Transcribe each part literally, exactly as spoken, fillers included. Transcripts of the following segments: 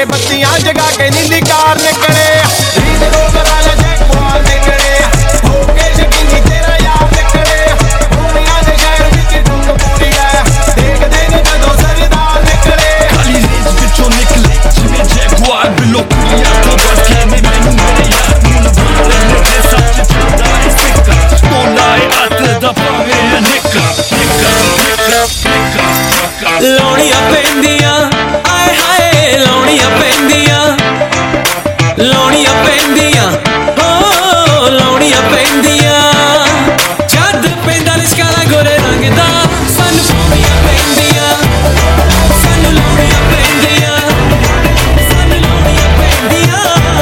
के बत्तियां जगा के नीली कार निकले रीत रोग वाला जैकवार निकले होके शकीनी तेरा यार निकले दुनिया दे शहर विच ढूंढ पूरी है देख देख जदों सरदार निकले खाली रेंज विचों निकले जिवें जैकवार बिलो कुड़ियां तो बस के मैं मैनू मेरे यार मुन बोले ने सच चलदा है सिक्का तोला है अत दा भावे निक्का निक्का निक्का निक्का लौड़ियां पैंदियां आए हाय लौड़ियां पैंदियां लौड़ियां पैंदियां हो लौड़ियां पैंदियां जद पैंदा लिशकारा गोरे रंग दा सानू लौड़ियां पैंदियां सानू लौड़ियां पैंदियां सानू लौड़ियां पैंदियां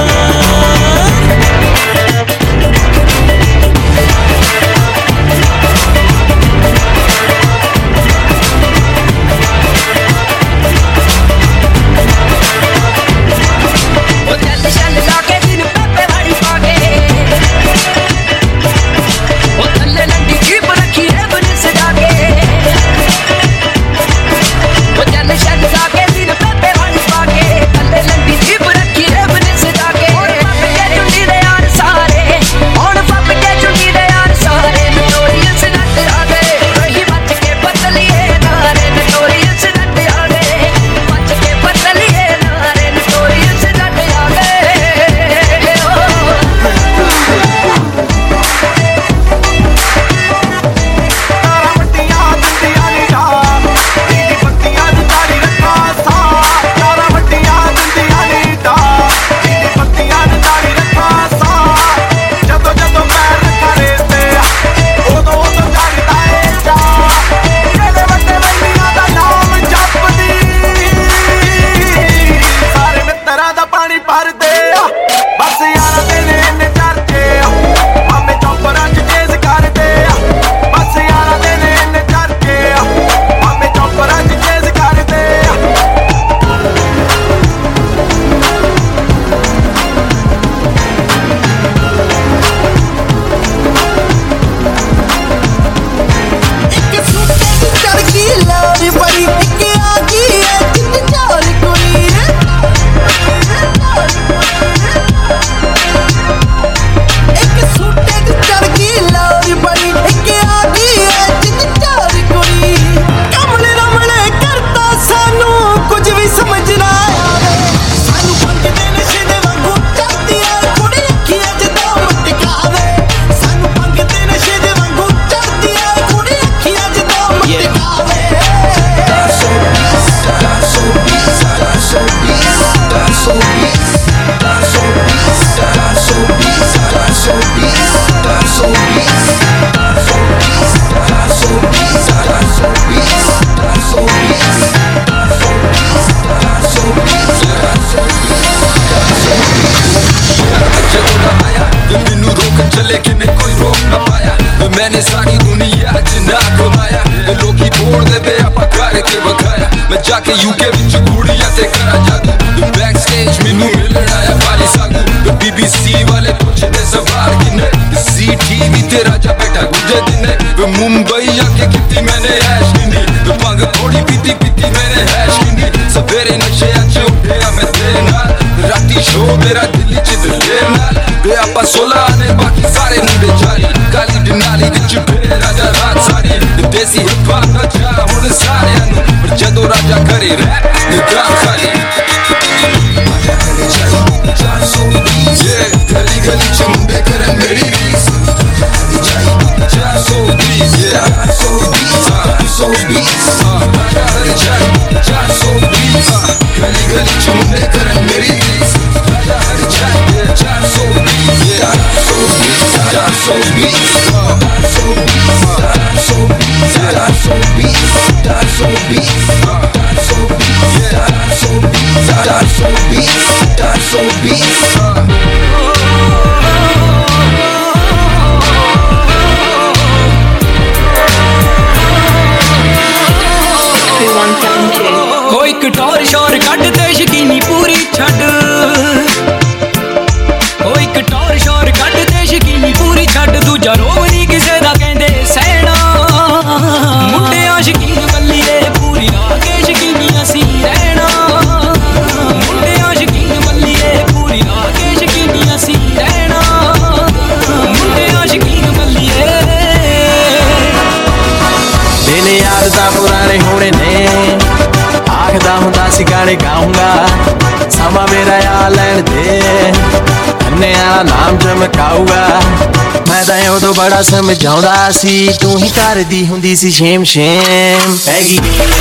मैंने सारी दुनिया च ना घुमाया लोकी बोल दे पे आपा करके बखाया मैं जाके यूके विच कुड़ियां ते करा जादू बैक स्टेज मैनू मिलन आया वाली सागू बीबीसी वाले पूछदे सवाल किने सी टीवी ते राजा बैठा गुजे दिने वे मुंबई आके किती मैंने ऐश किंदी वे पंग थोड़ी पीती पीती मैंने ऐश किंदी सवेरे नशे च उठया मैं तेरे नाल राती शो मेरा दिल्ली च दिले नाल वे आपा सोलह ने बाकी सारे मुंडे जारी काली डिनाली विच फिरे राजा रात सारी देसी हिप हॉप दा चा हुण सारियां नूं पर जदों राजा करे रैप निगाह खाली गली गली च मुंडे करन मेरी रीस चार सौ बीस चार सौ बीस सौ बीस चार सौ बीस गली गली च मुंडे करन मेरी रीस चार सौ बीस चार सौ बीस चार सौ बीस चार सौ बीस चार सौ बीस चार सौ बीस चार सौ बीस चार सौ बीस ਤਾਂ ਪੁਰਾਣੇ ਹੋਣੇ ਨੇ ਆਖਦਾ ਹੁੰਦਾ ਸੀ ਗਾਣੇ ਗਾਉਂਗਾ ਸਮਾਂ ਮੇਰਾ ਆ ਲੈਣ ਦੇ ਅੰਨਿਆਂ ਨਾਮ ਚਮਕਾਊਗਾ ਮੈਂ ਤਾਂ ਉਦੋਂ ਬੜਾ ਸਮਝਾਉਂਦਾ ਸੀ ਤੂੰ ਹੀ ਕਰਦੀ ਹੁੰਦੀ ਸੀ ਸ਼ੇਮ ਸ਼ੇਮ ਹੈਗੀ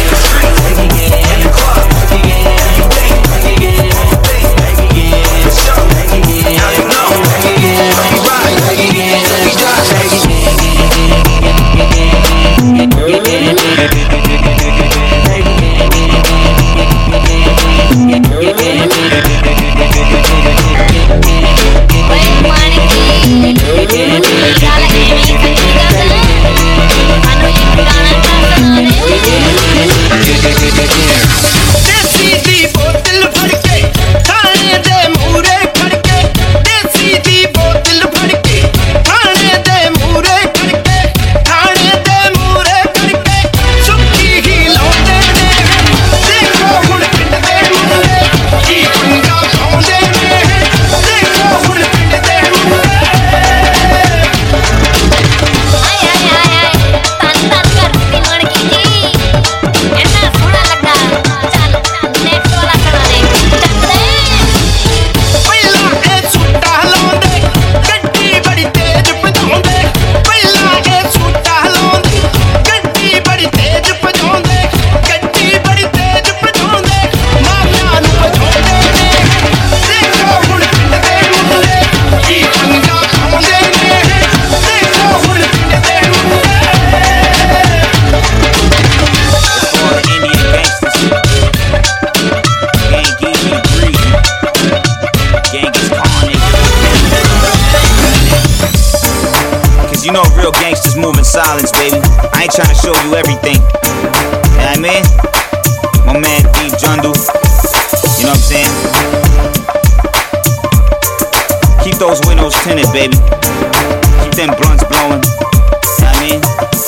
You know real gangsters move in silence, baby. I ain't trying to show you everything. You know what I mean? My man Deep Jundu. You know what I'm saying? Keep those windows tinted, baby. Keep them blunts blowing. You know what I mean?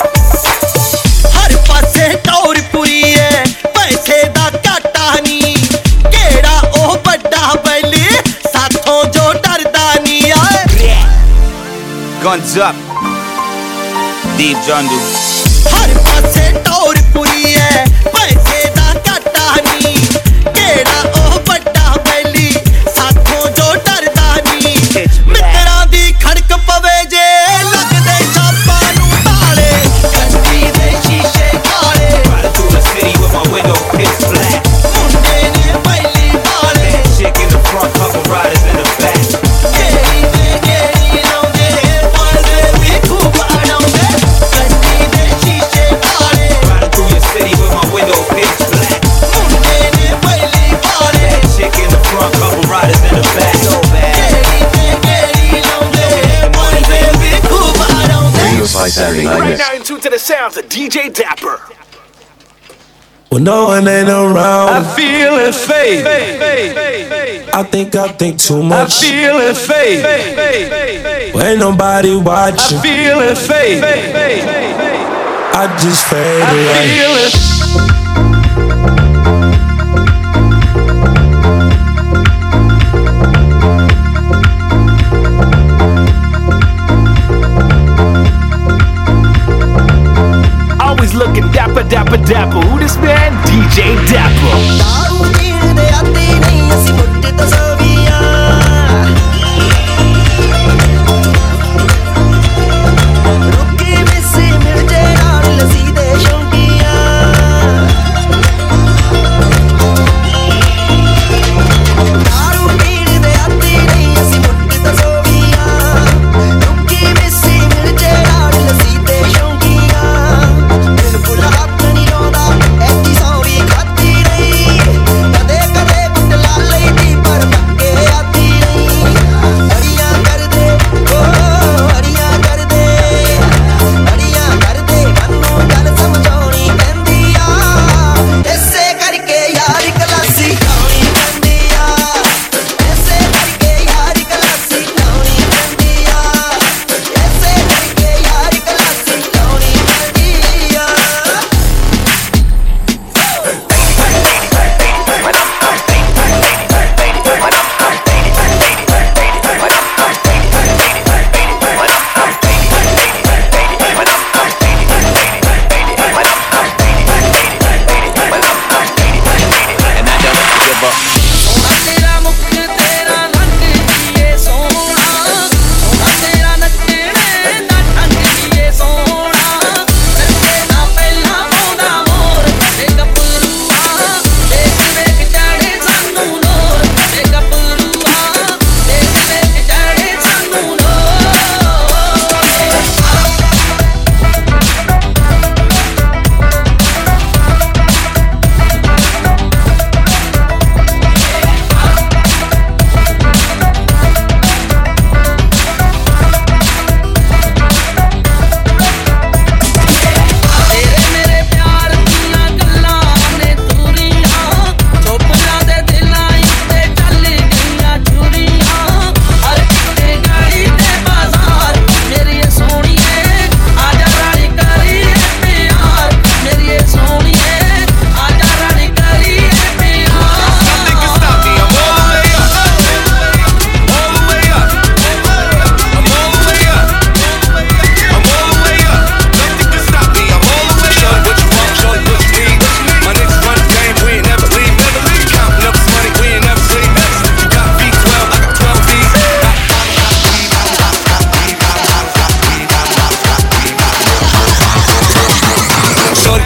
हर पासे टौर पुरी है पैसे दा घाटा नी केड़ा ओ बड़ा बैली साथों जो डरदा नी आए Guns up. Deep Jundu. हर पासे टौर पुरी है पैसे दा घाटा नी केड़ा ओ बड़ा बैली साथों जो डरदा नी मित्तरां दी खड़क पवे जे लगदे छापां नूं ताले गड्डी दे शीशे काले Riding through the city with my window pitch black. मुंडे ने बैली वाले Chick in the front, couple riders in the back. केड़ी ते केड़ी लाउंदे पालदे भी खूब आड़ाउंदे गड्डी दे शीशे काले Riding through your city with my window pitch black. मुंडे ने बैली वाले Chick in the front, couple riders in the back. So bad. केड़ी ते केड़ी लाउंदे पालदे भी खूब आड़ाउंदे Right now in tune to the sounds of D J Dapper. When no one ain't around, I feel it fade. I think I think too I much. feel it fade. When nobody I watching, feel it fade. I just fade I away. feel it. Always looking dapper, dapper, dapper. Who this man? D J Dapper. दारू पीण दे आते नहीं ਅਸੀਂ ਮੁੱਢ ਤੋਂ ਸੋਵੀਆਂ ਰੁੱਕੇ ਮਿਸੇ ਮਿਲ ਜੇ ਨਾਲ ਲੱਸੀ ਦੇ ਸ਼ੌਂਕੀਆਂ दारू पीण दे आते नहीं ਅਸੀਂ ਮੁੱਢ ਤੋਂ ਸੋਵੀਆਂ ਰੁੱਕੇ ਮਿਸੇ ਮਿਲ ਜੇ ਨਾਲ ਲੱਸੀ ਦੇ ਸ਼ੌਂਕੀਆਂ ਬਿਲਕੁਲ ਹੱਥ ਨਹੀਂ ਲਾਉਂਦਾ ਐਡੀ ਸੌ ਵੀ ਖਾਤੀ ਨਹੀਂ ਕਦੇ ਕਦੇ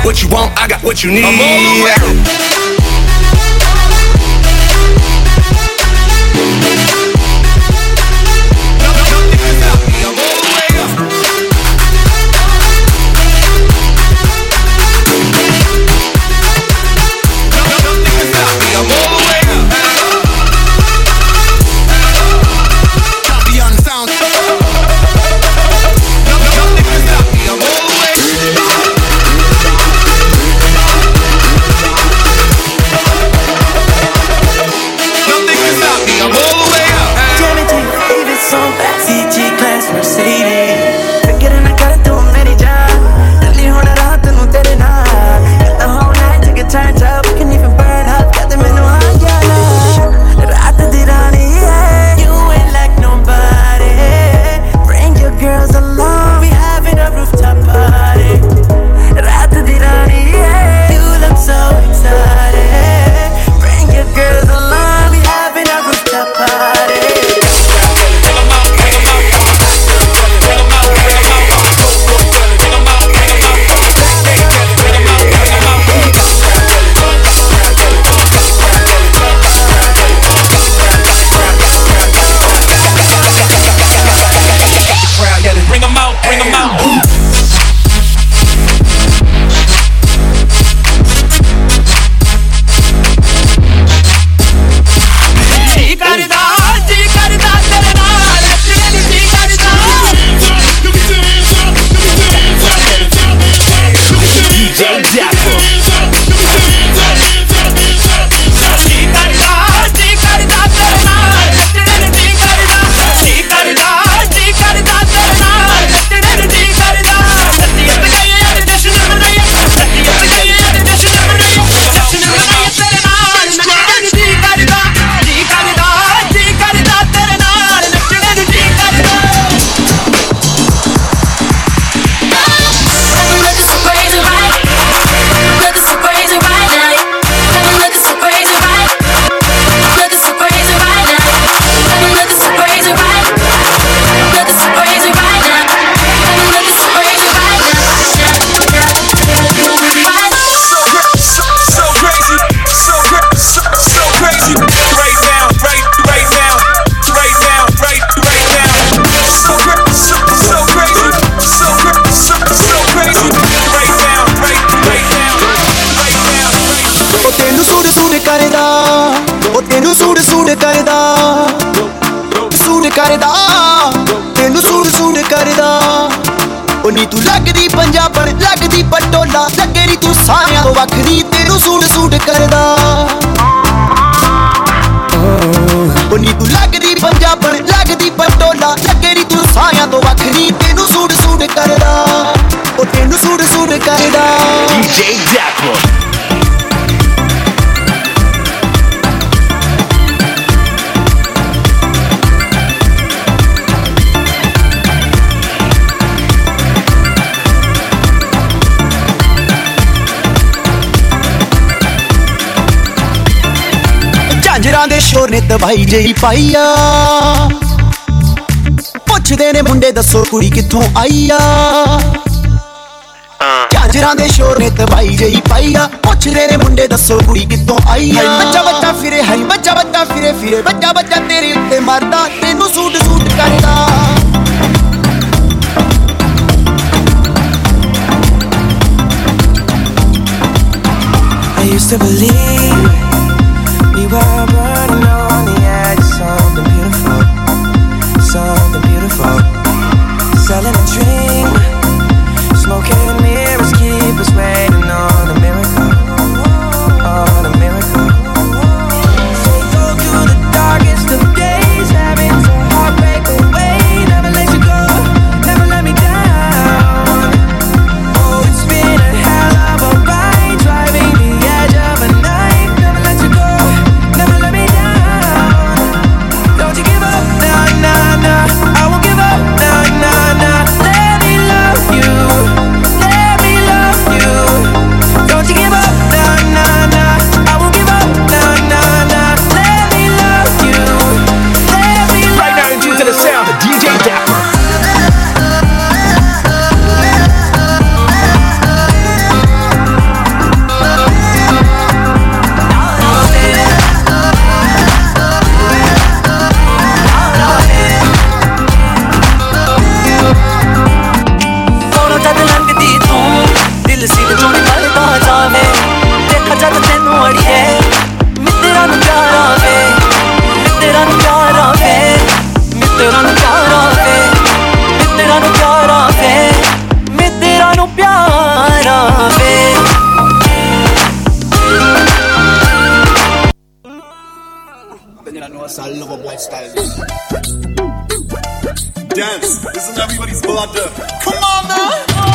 what you want, I got what you need. I'm all the way up. ਨੀ ਤੂੰ ਲੱਗਦੀ ਪੰਜਾਬਣ ਲੱਗਦੀ ਪਟੋਲਾ ਲੱਗੇ ਨੀ ਤੂੰ ਸਾਰਿਆਂ ਤੋਂ ਵੱਖਰੀ ਤੈਨੂੰ ਸੂਟ ਸੂਟ ਕਰਦਾ ਉਹ ਨੀ ਤੂੰ ਲੱਗਦੀ ਪੰਜਾਬਣ ਲੱਗਦੀ ਪਟੋਲਾ ਲੱਗੇ ਨੀ ਤੂੰ ਸਾਰਿਆਂ ਤੋਂ ਵੱਖਰੀ ਤੈਨੂੰ ਸੂਟ ਸੂਟ ਕਰਦਾ ਉਹ ਤੈਨੂੰ ਸੂਟ ਸੂਟ ਕਰਦਾ ਡੀ ਜੇ Dapper ਝਾਂਜਰਾਂ ਦੇ ਸ਼ੋਰ ਨੇ ਤਬਾਈ ਜਈ ਪਾਈਆ ਪੁੱਛਦੇ ਨੇ ਮੁੰਡੇ ਦੱਸੋ ਕੁੜੀ ਕਿੱਥੋਂ ਆਈ ਆ ਝਾਂਜਰਾਂ ਦੇ ਸ਼ੋਰ ਨੇ ਤਬਾਈ ਜਈ ਪਾਈਆ ਪੁੱਛਦੇ ਨੇ ਮੁੰਡੇ ਦੱਸੋ ਕੁੜੀ ਕਿੱਥੋਂ ਆਈ ਆ ਬੱਚਾ ਬੱਚਾ ਫਿਰੇ ਹੈ ਬੱਚਾ ਬੱਚਾ ਫਿਰੇ ਫਿਰੇ ਬੱਚਾ ਬੱਚਾ ਤੇਰੇ ਉੱਤੇ ਮਰਦਾ ਤੈਨੂੰ ਸੂਟ ਸੂਟ ਕਰਦਾ I used to believe we were burning on the edge of something beautiful, something beautiful. Selling a dream, smoking mirrors keep us waiting on a miracle, on a miracle. So we go through the darkest of days, having to heartbreak away. Never let you go, never let me down. Oh, it's been a hell of a ride, driving the edge of a knife. Never let you go, never let me down. Don't you give up, nah, nah, nah. I won't give up, nah, nah, nah. Let me love lifestyle. Dance, this is everybody's blood. Come on now.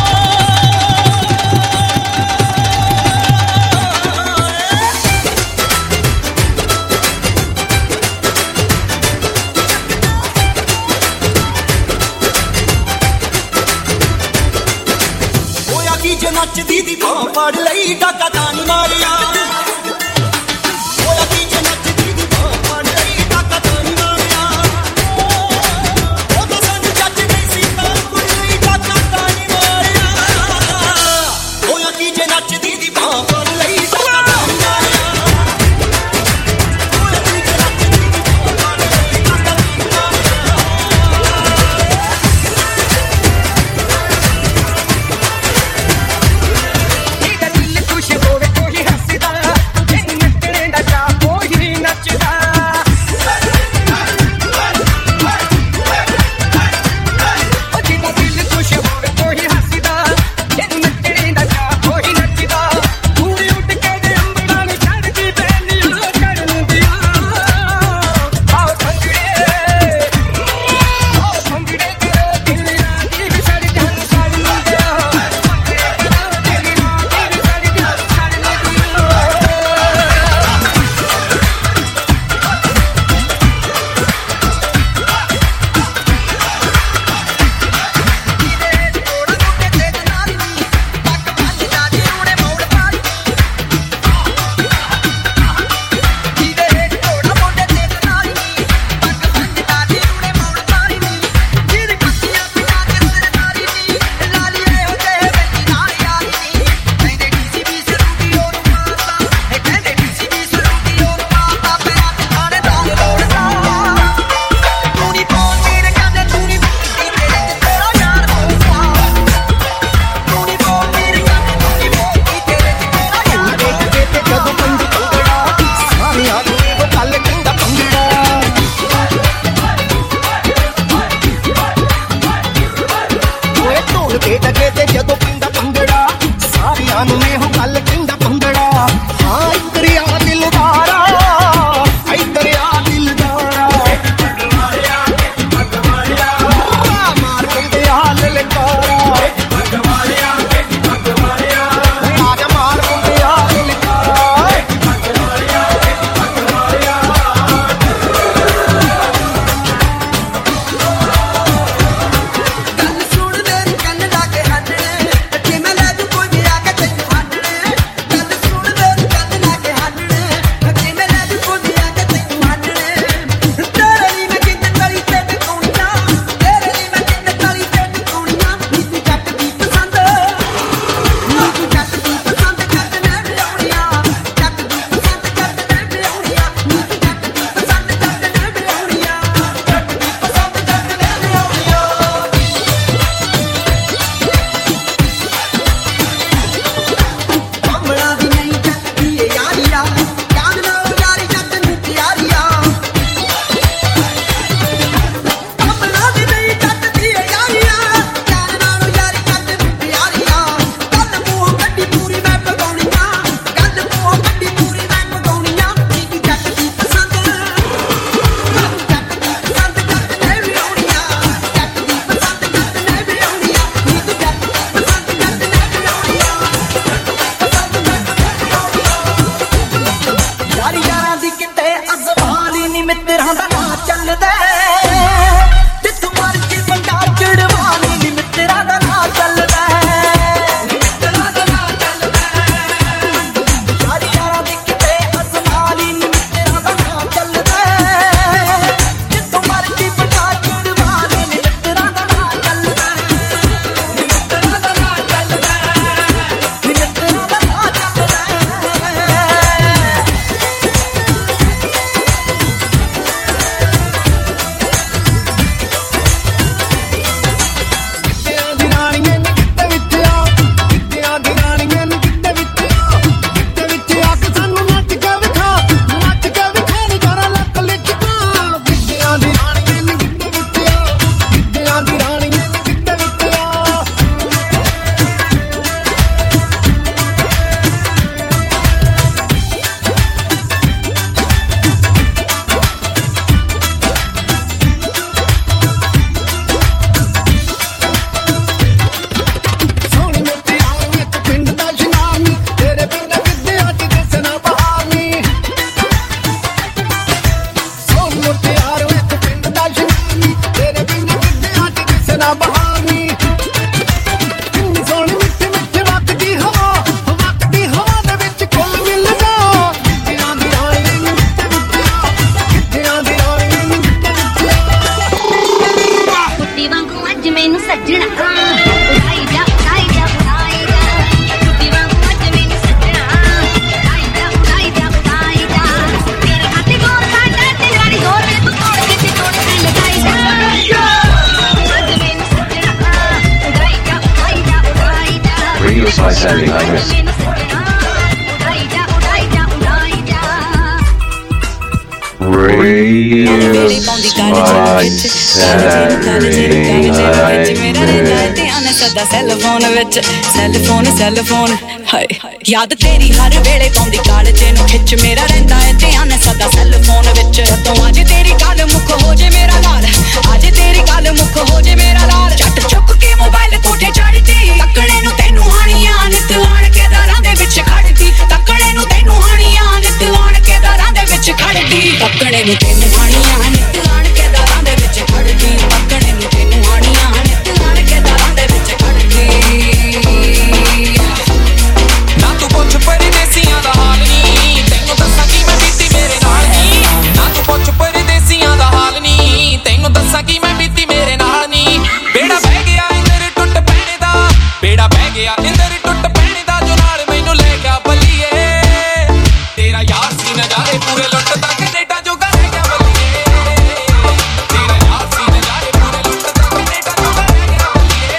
ਨੱਚਦੀ ਦੀ ਬਾਂਹ ਫੜ ਲਈ ਡਾਕਾ ਤਾਨੀ ਮਾਰਿਆ ਹੋਇਆ ਕੀ ਜੇ ਨੱਚਦੀ ਦੀ ਬਾਂਹ ਫੜ ਲਈ ਡਾਕਾ ਤਾਨੀ ਮਾਰਿਆ ਉਹ ਤਾਂ ਸਾਨੂੰ ਜੱਜ ਨਹੀਂ ਸੀ ਤਾਂ ਕੁੜੀ ਲਈ ਡਾਕਾ ਤਾਨੀ ਮਾਰਿਆ ਹੋਇਆ ਕੀ ਜੇ ਨੱਚਦੀ ਦੀ ਬਾਂਹ ਫੜ ਲਈ ਡਾਕਾ ਤਾਨੀ ਮਾਰਿਆ ਹੋਇਆ ਕੀ ਜੇ ਨੱਚਦੀ ਦੀ ਬਾਂਹ ਫੜ ਲਈ ਡਾਕਾ ਤਾਨੀ ਮਾਰਿਆ ਗੱਲ ਸੁਣ ਮੇਰੀ ਕੰਨ ਲਾ ਕੇ ਹੱਸਣੇ, ਜੇ ਮੈਂ ਲੈ ਜੂ ਕੋਈ ਵੀ ਆ ਕੇ ਤੈਨੂੰ by Sandy Hydras. Raised by Sandy Hydras. ਸਦਾ ਸੈੱਲ ਫੋਨ ਵਿੱਚ ਸੈੱਲ ਫੋਨ ਸੈੱਲ ਫੋਨ ਹਾਏ ਯਾਦ ਤੇਰੀ ਹਰ ਵੇਲੇ ਪਾਉਂਦੀ ਕਾਲਜੇ ਨੂੰ ਖਿੱਚ ਮੇਰਾ ਰਹਿੰਦਾ ਏ ਧਿਆਨ ਸਦਾ ਸੈੱਲ ਫੋਨ ਵਿੱਚ ਜਦੋਂ ਅੱਜ ਤੇਰੀ ਗੱਲ ਮੁੱਕ ਹੋ ਜੇ ਮੇਰਾ ਲਾਲ ਅੱਜ ਤੇਰੀ ਗੱਲ ਮੁੱਕ ਹੋ ਜੇ ਮੇਰਾ ਲਾਲ ਝੱਟ ਚੁੱਕ ਕੇ ਮੋਬਾਈਲ ਕੋਠੇ ਚੜਦੀ ਤੱਕਣੇ ਨੂੰ ਤੈਨੂੰ ਹਾਣੀਆਂ ਨਿਤ ਆਣ ਕੇ ਦਰਾਂ ਦੇ ਵਿੱਚ ਖੜਦੀ ਤੱਕਣੇ ਨੂੰ ਤੈਨੂੰ ਹਾਣੀਆਂ ਨਿਤ ਆਣ ਕੇ ਦਰਾਂ ਦੇ ਵਿੱਚ ਖੜਦੀ ਤੱਕਣੇ ਨੂੰ ਤੈਨੂੰ ਹਾਣੀਆਂ ਨਿਤ ਆਣ ਕੇ ਦਰਾਂ ਦੇ ਵਿੱਚ ਖੜਦੀ ਤੱਕਣੇ ਨੂੰ ਤੈਨੂੰ ਹਾਣੀਆਂ ਨਿਤ ਆਣ ਕੇ ਦਰਾਂ ਦੇ ਵਿੱਚ ਖੜਦੀ ਨਾ ਤੂੰ ਪੁੱਛ ਪਰਦੇਸੀਆਂ ਦਾ ਹਾਲ ਨੀ ਤੈਨੂੰ ਦੱਸਾਂ ਕਿ ਮੈਂ ਬੀਤੀ ਮੇਰੇ ਨਾਲ ਨੀ ਨਾ ਤੂੰ ਪੁੱਛ ਪਰਦੇਸੀਆਂ ਦਾ ਹਾਲ ਨੀ ਤੈਨੂੰ ਦੱਸਾਂ ਕਿ ਮੈਂ ਬੀਤੀ ਮੇਰੇ ਨਾਲ ਨੀ ਬੇੜਾ ਬਹਿ ਗਿਆ ਇੰਦਰ ਟੁੱਟ ਪੈਣੇ ਦਾ ਬੇੜਾ ਬਹਿ ਗਿਆ ਇੰਦਰ ਟੁੱਟ ਪੈਣੇ ਦਾ ਜੋ ਨਾਲ ਮੈਨੂੰ ਲੈ ਗਿਆ ਬੱਲੀਏ ਤੇਰਾ ਯਾਰ ਸੀ ਨਜ਼ਾਰੇ ਪੂਰੇ ਲੁੱਟਦਾ ਕੈਨੇਡਾ ਜੋਗਾ ਰਹਿ ਗਿਆ ਬੱਲੀਏ ਤੇਰਾ ਯਾਰ ਸੀ ਨਜ਼ਾਰੇ ਪੂਰੇ ਲੁੱਟਦਾ ਕੈਨੇਡਾ ਜੋਗਾ ਰਹਿ ਗਿਆ ਬੱਲੀਏ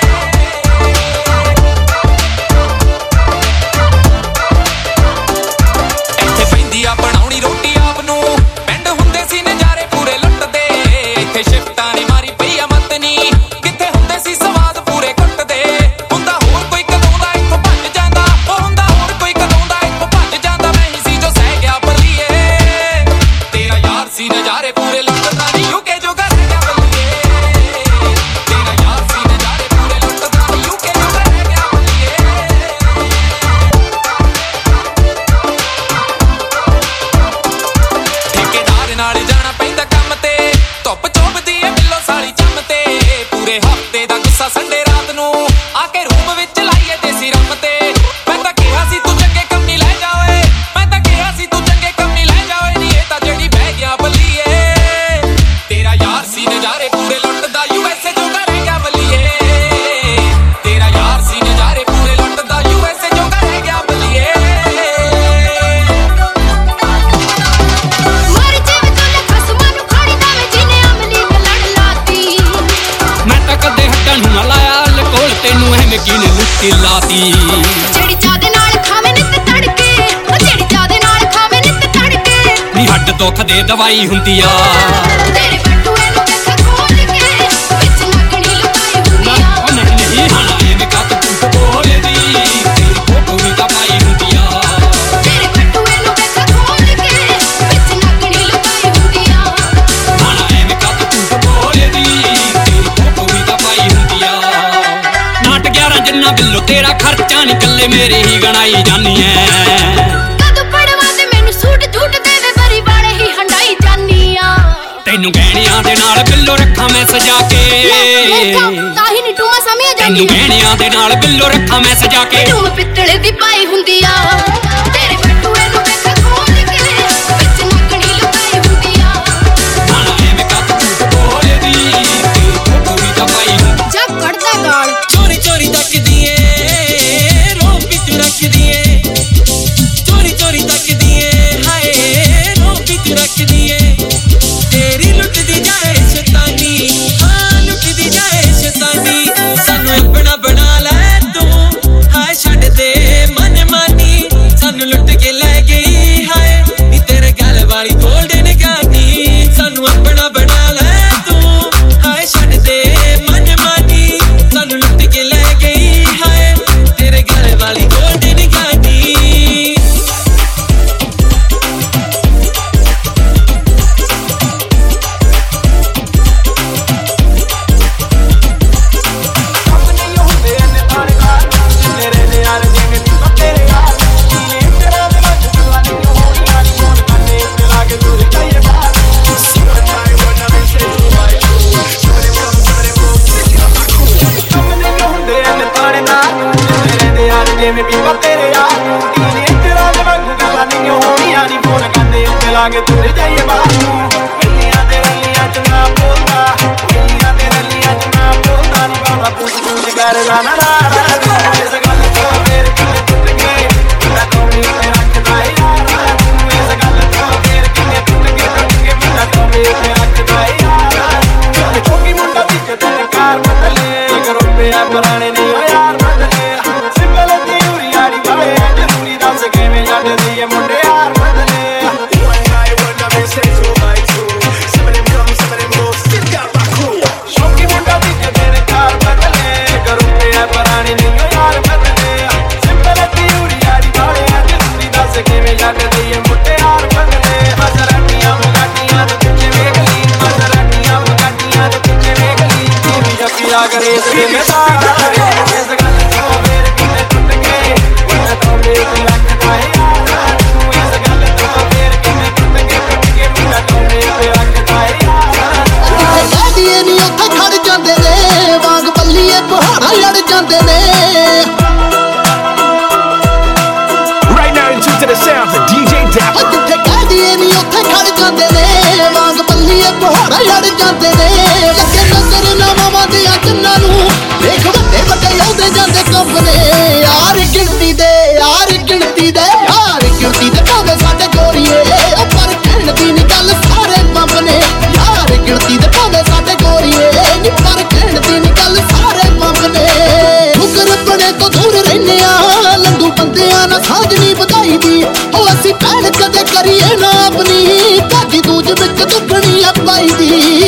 ਇੱਥੇ ਪੈਂਦੀ ਆ ਬਣਾਉਣੀ ਰੋਟੀ ਆਪ ਨੂੰ ਪਿੰਡ ਹੁੰਦੇ ਸੀ ਨਜ਼ਾਰੇ ਪੂਰੇ ਲੁੱਟਦੇ ਇੱਥੇ ਸ਼ਿਫਟਾਂ ਨੇ ਮਾਰੀ ਪਈ ਆ ਮੱਤ ਨੀ ਕਿੱਥੇ ਹੁੰਦੇ ਸੀ ਸਵਾਦ ਪੂਰੇ ਕੁੱਟਦੇ ਹੁੰਦਾ ਹੋਰ ਕੋਈ ਕਦੋਂ ਦਾ ਇੱਥੋਂ ਭੱਜ ਜਾਂਦਾ ਉਹ ਹੁੰਦਾ ਹੋਰ ਕੋਈ ਕਦੋਂ ਦਾ ਇੱਥੋਂ ਭੱਜ ਜਾਂਦਾ ਮੈਂ ਹੀ ਸੀ ਜੋ ਸਹਿ ਗਿਆ ਬੱਲੀਏ ਤੇਰਾ ਯਾਰ ਸੀ ਨਜ਼ਾਰੇ ਪੂਰੇ ਲੁੱਟਦਾ ਨੀ ਯੂਕੇ ਜੋਗਾ ਰਹਿ ਗਿਆ ਬੱਲੀਏ ਤੇਰਾ ਯਾਰ ਸੀ ਨਜ਼ਾਰੇ ਪੂਰੇ ਲੁੱਟਦਾ ਨੀ ਯੂਕੇ ਜੋਗਾ ਰਹਿ ਗਿਆ ਬੱਲੀਏ ਠੇਕੇਦਾਰ ਨਾਲ ਜਾਣਾ ਪੈਂਦਾ ਕੰਮ ਤੇ ਧੁੱਪ ਚੁੱਭਦੀ ਏ ਬਿੱਲੋ ਸਾਲੀ ਚੰਮ ਤੇ ਪੂਰੇ ਹਫਤੇ ਦਾ ਗੁੱਸਾ ਸੰਡੇ ਰਾਤ ਨੂੰ ਆ ਕੇ ਰੂਮ ਵਿੱਚ ਲਾਈਏ ਦੇਸੀ ਰੰਮ ਤੇ ਮੈਂ ਤਾਂ ਕਿਹਾ ਸੀ ਤੂੰ ਚੰਗੇ ਕੰਮ ਨਹੀਂ ਲੈ ਜਾ ਓਏ ਮੈਂ ਤਾਂ ਕਿਹਾ ਸੀ ਤੂੰ ਚੰਗੇ ਕੰਮ ਨਹੀਂ ਲੈ ਜਾ ਓਏ ਨੀ ਇਹ ਤਾਂ ਜਿਹੜੀ ਬਹਿ ਗਿਆ ਬੱਲੀਏ ਤੇਰਾ ਯਾਰ ਸੀ ਨਜ਼ਾਰੇ ਪੂਰੇ ਲੁੱਟਦਾ ਯੂ ਐਸ ਏ ਜੋਗਾ ਰਹਿ ਗਿਆ ਬੱਲੀਏ ਤੇਰਾ ਯਾਰ ਸੀ ਨਜ਼ਾਰੇ ਪੂਰੇ ਲੁੱਟਦਾ ਯੂ ਐਸ ਏ ਜੋਗਾ ਰਹਿ ਗਿਆ ਬੱਲੀਏ ਮਰ ਜਾਵੇ ਤੂੰ ਖਸਮਾਂ ਨੂੰ ਖਾੜੀ ਦਾਵੇ ਜਿਨੇ ਅਮਲੀ ਨੇ ਲੜ ਲਾਤੀ ਮੈਂ ਤਾਂ ਕਦੇ ਹੱਟਣ ਨੂੰ ਨਾ ਲਾਇਆ ਅੱਲ ਕੋਲ ਤੈਨੂੰ ਐਵੇਂ ਕਿਨੇ ਲੁੱਟੀ ਲਾਤੀ ਜਿਹੜੀ ਚਾਹ ਦੇ ਨਾਲ ਖਾਵੇਂ ਨਿੱਤ ਤੜਕੇ ਉਹ ਜਿਹੜੀ ਚਾਹ ਦੇ ਨਾਲ ਖਾਵੇਂ ਨਿੱਤ ਤੜਕੇ ਨੀ ਹੱਡ ਦੁੱਖ ਦੇ ਦਵਾਈ ਹੁੰਦੀ ਆ ਤੇਰੇ ਬਟੂਏ ਨੂੰ ਵੇਖ ਖੋਲ ਕੇ ਵਿੱਚ ਲੱਗਣੀ ਲੁਕਾਈ ਹੁੰਦੀ ਆ ਉਹ ਨਹੀਂ ਨਹੀਂ ਹਾਣਾ ਐਵੇਂ ਕੱਤ ਝੂਠ ਬੋਲਦੀ ਤੇਰੀ ਫੋਟੋ ਵੀ ਤਾਂ ਪਾਈ ਹੁੰਦੀ ਆ ਤੇਰੇ ਬਟੂਏ ਨੂੰ ਵੇਖ ਖੋਲ ਕੇ ਵਿੱਚ ਲੱਗਣੀ ਲੁਕਾਈ ਹੁੰਦੀ ਆ ਹਾਣਾ ਐਵੇਂ ਕੱਤ ਝੂਠ ਬੋਲਦੀ ਤੇਰੀ ਫੋਟੋ ਵੀ ਤਾਂ ਪਾਈ ਹੁੰਦੀ ਆ ਨਾਟ ਗਿਆਰਾਂ ਜਿੰਨਾ ਬਿੱਲੋ ਤੇਰਾ ਖਰਚਾ ਨੀ ਕੱਲੇ ਮੇਰੇ ਹੀ ਗਣਾਈ ਜਾਨੀ ਐ ਕਦੋਂ ਪੜਵਾ ਤੇ ਮੈਨੂੰ ਸੂਟ ਝੂਟ ਦੇਵੇ ਬਰੀ ਵਾਲੇ ਹੀ ਹੰਡਾਈ ਜਾਨੀ ਆ ਤੈਨੂੰ ਗਹਿਣਿਆਂ ਦੇ ਨਾਲ ਬਿੱਲੋ ਰੱਖਾਂ ਮੈਂ ਸਜਾ ਕੇ ਤਾਹੀ ਨੀ ਟੂਮਾ ਸਮਿਆ ਤੈਨੂੰ ਜਾਂਦੀ ਗਹਿਣਿਆਂ ਦੇ ਨਾਲ ਬਿੱਲੋ ਰੱਖਾਂ ਮੈਂ ਸਜਾ ਕੇ ਟੂਮ ਪਿੱਤਲੇ ਦੀ ਪਾਈ ਹੁੰਦੀ ਆ ਤੇਰੇ ਬਟੂਏ ਨੂੰ ਵੇਖ ਖੋਲ ਕੇ ਵਿੱਚ ਲੱਗਣੀ ਲੁਕਾਈ ਹੁੰਦੀ ਆ ਹਾਣਾ ਐਵੇਂ ਕੱਤ ਝੂਠ ਬੋਲਦੀ ਤੇਰੀ ਫੋਟੋ ਵੀ ਤਾਂ ਪਾਈ ਹੁੰਦੀ ਜਾ ਕੱਢਦਾ ਗਾਲ ਚੋਰੀ ਚੋਰੀ ਤੱਕਦੀ ਏ ਰੋ ਪਿੱਛੇ ਰੱਖਦੀ ਏ ਚੋਰੀ ਚੋਰੀ ਤੱਕਦੀ ਏ ਹਾਏ ਰੋ ਪਿੱਛੇ ਰੱਖਦੀ ਏ ਤੇਰੀ ਲੁੱਟਦੀ ਜਾਏ ਸ਼ੈਤਾਨੀ ਹਾਂ ਲੁੱਟਦੀ ਜਾਏ ਸ਼ੈਤਾਨੀ ਸਾਨੂੰ ਆਪਣਾ ਬਣਾ ਲੈ ਤੂੰ ਹਾਏ ਛੱਡ ਦੇ ਮਨ ਮਾਨੀ ਸਾਨੂੰ ਲੁੱਟ ਕੇ ਲੈ ਗਈ ਹਾਏ ਨੀ ਤੇਰੇ ਗਲ ਵਾਲੀ ਗੋਲਡਨ ਗਾਨੀ ਸਾਨੂੰ ਆਪਣਾ ਬਣਾ ਲੈ ਤੂੰ ਹਾਏ ਛੱਡ ਦੇ ਮਨ ਮਾਨੀ ਸਾਨੂੰ ਲੁੱਟ ਕੇ ਲੈ ਗਈ ਹਾਏ ਤੇਰੇ ਗਲ ਵਾਲੀ ਗੋਲਡਨ ਗਾਨੀ ਜਿਵੇਂ ਪੀਪਾ ਤੇਰੇ ਯਾਰ ਟੀਨੇ ਤੇਰਾ ਦੇ ਵਾਂਗੂ ਗੱਲਾਂ ਨਹੀਂ ਹੋਣੀਆਂ ਨੀ ਫੋਨ ਕਰਦੇ ਉੱਤੇ ਲਾ ਕੇ ਤੁਰ ਜਾਈਏ ਬਾਹਰ ਨੂੰ ਗੱਲੀਆਂ ਤੇ ਰੱਲੀਆਂ ਚ ਨਾ ਬੋਲਦਾ ਗੱਲੀਆਂ ਤੇ ਰੱਲੀਆਂ ਚ ਨਾ ਬੋਲਦਾ ਨੀ ਬਾਬਾ ਪੁੱਛ ਪੁੱਛ ਕਰਦਾ ਨਾ ਨਾ ਇਸ ਗੱਲ ਤੋਂ ਫੇਰ ਕਿਤੇ ਟੁੱਟ ਗਏ ਮੈਂ ਕੋਮੀ ਤੇ ਰੱਖਦਾ ਯਾਰ ਇਸ ਗੱਲ ਤੋਂ ਫੇਰ ਕਿਤੇ ਟੁੱਟ ਗਏ ਟੁੱਟ ਗਏ ਮੈਂ ਕੋਮੀ ਤੇ ਰੱਖਦਾ ਯਾਰ ਚੋਕੀ ਮੁੰਡਾ ਵਿੱਚ ਤੇ ਕਾਰ ਬਦਲੇ ਇੱਕ ਰੁਪਿਆ ਪੁਰਾਣੇ ਨਹੀਂ ਹੋ ਯਾਰ ਬਦਲੇ ਸਿੰਗਲ ਦੀ Right now in tune to the sounds of D J Dapper. ਜਿੱਥੇ ਕਹਿ ਦੀਏ ਨੀ ਉੱਥੇ ਖੜ ਜਾਂਦੇ ਨੇ ਵਾਂਗ ਬੱਲੀਏ ਪਹਾੜਾ ਲੜ ਜਾਂਦੇ ਨੇ ਲੱਗੇ ਨਜ਼ਰ ਨਾ ਮਾਵਾਂ ਦੀਆਂ ਚੰਨਾਂ ਨੂੰ ਵੇਖ ਵੱਡੇ ਵੱਡੇ ਆਉਂਦੇ ਜਾਂਦੇ ਕੰਬਨੇ ਯਾਰ ਗਿਣਤੀ ਦੇ ਯਾਰ ਗਿਣਤੀ ਦੇ ਯਾਰ ਗਿਣਤੀ ਦੇ ਭਾਵੇਂ ਸਾਡੇ ਗੋਰੀਏ ਪਰ ਕਹਿਣ ਦੀ ਨੀ ਗੱਲ ਸਾਰੇ ਬੰਬ ਨੇ ਯਾਰ ਗਿਣਤੀ ਦੇ ਭਾਵੇਂ ਸਾਡੇ ਗੋਰੀਏ ਨੀ ਪਰ ਕਹਿਣ ਦੀ ਨੀ ਗੱਲ ਸਾਰੇ ਬੰਬ ਨੇ ਠੁਕਰ ਬਣੇ ਤੋਂ ਦੂਰ ਰਹਿੰਦੇ ਆ ਲੰਡੂ ਬੰਦਿਆਂ ਨਾਲ ਸਾਂਝ ਨਹੀਂ ਵਧਾਈ ਦੀ ਉਹ ਅਸੀਂ ਪਹਿਲ ਕਦੇ ਕਰੀਏ ਨਾ ਆਪਣੀ ਭਾਗੀ ਦੂਜ ਵਿੱਚ ਦੁੱਖਣੀ ਆ ਪਾਈ ਦੀ